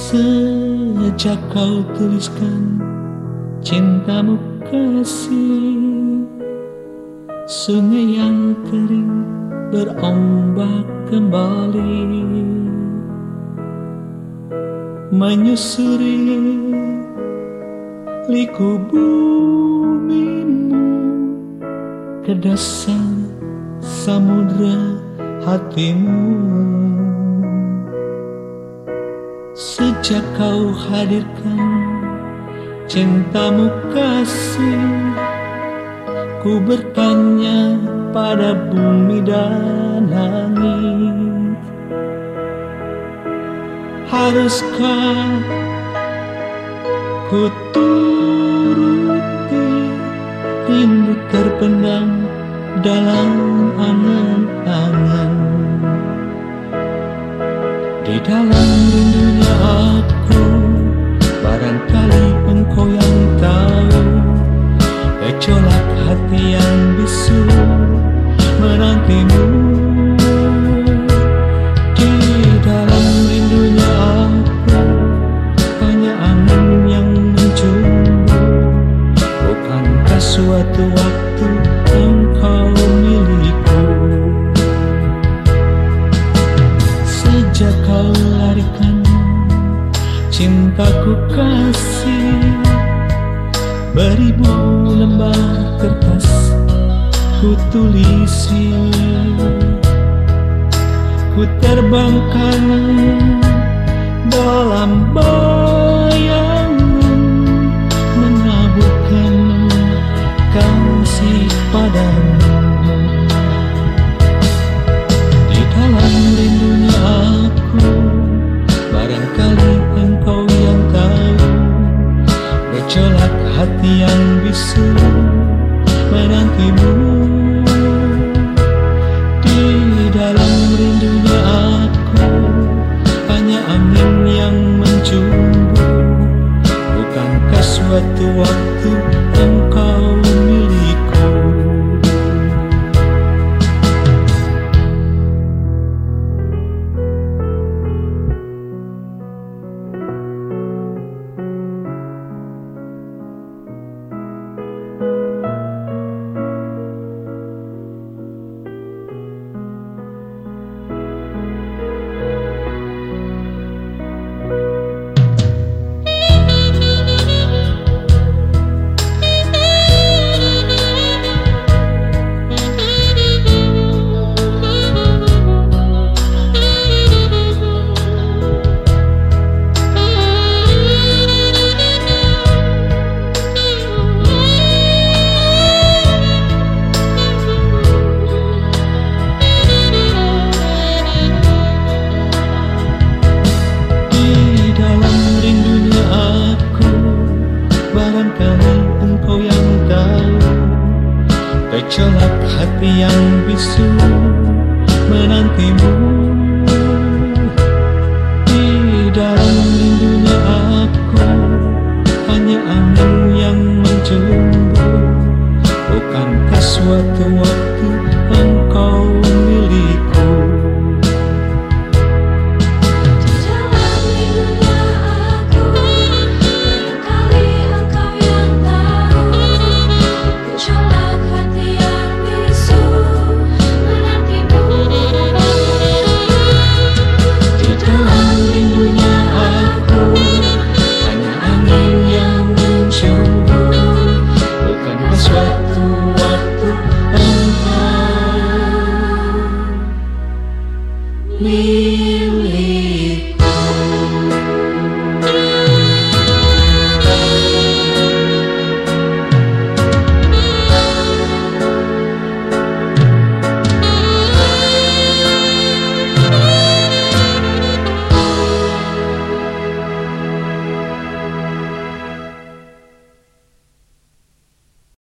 Sejak kau tuliskan cintamu kasih, sungai yang kering berombak kembali, menyusuri liku bumimu ke dasar samudra hatimu. Sejak kau hadirkan cintamu kasih, ku bertanya pada bumi dan langit, haruskah ku turuti rindu terpendam dalam angan-angan? Di dalam rindunya aku, barangkali engkau yang tahu gejolak hati yang bisu menantimu. Di dalam rindunya aku, hanya angin yang mencumbu. Bukankah suatu waktu engkau milikku? Sejak kau larikan cintaku kasih, beribu lembar kertas ku tulisi, ku terbangkan dalam bayangan, menaburkan kasih padamu. Di dalam rindunya aku, barangkali engkau yang tahu gejolak hati yang bisu menantimu. Di dalam rindunya aku, hanya angin yang mencumbu. Bukankah suatu waktu engkau milikku? Gejolak hati yang bisu menantimu. Di dalam rindunya aku, hanya angin yang mencumbu. Bukankah suatu waktu engkau milikku? Me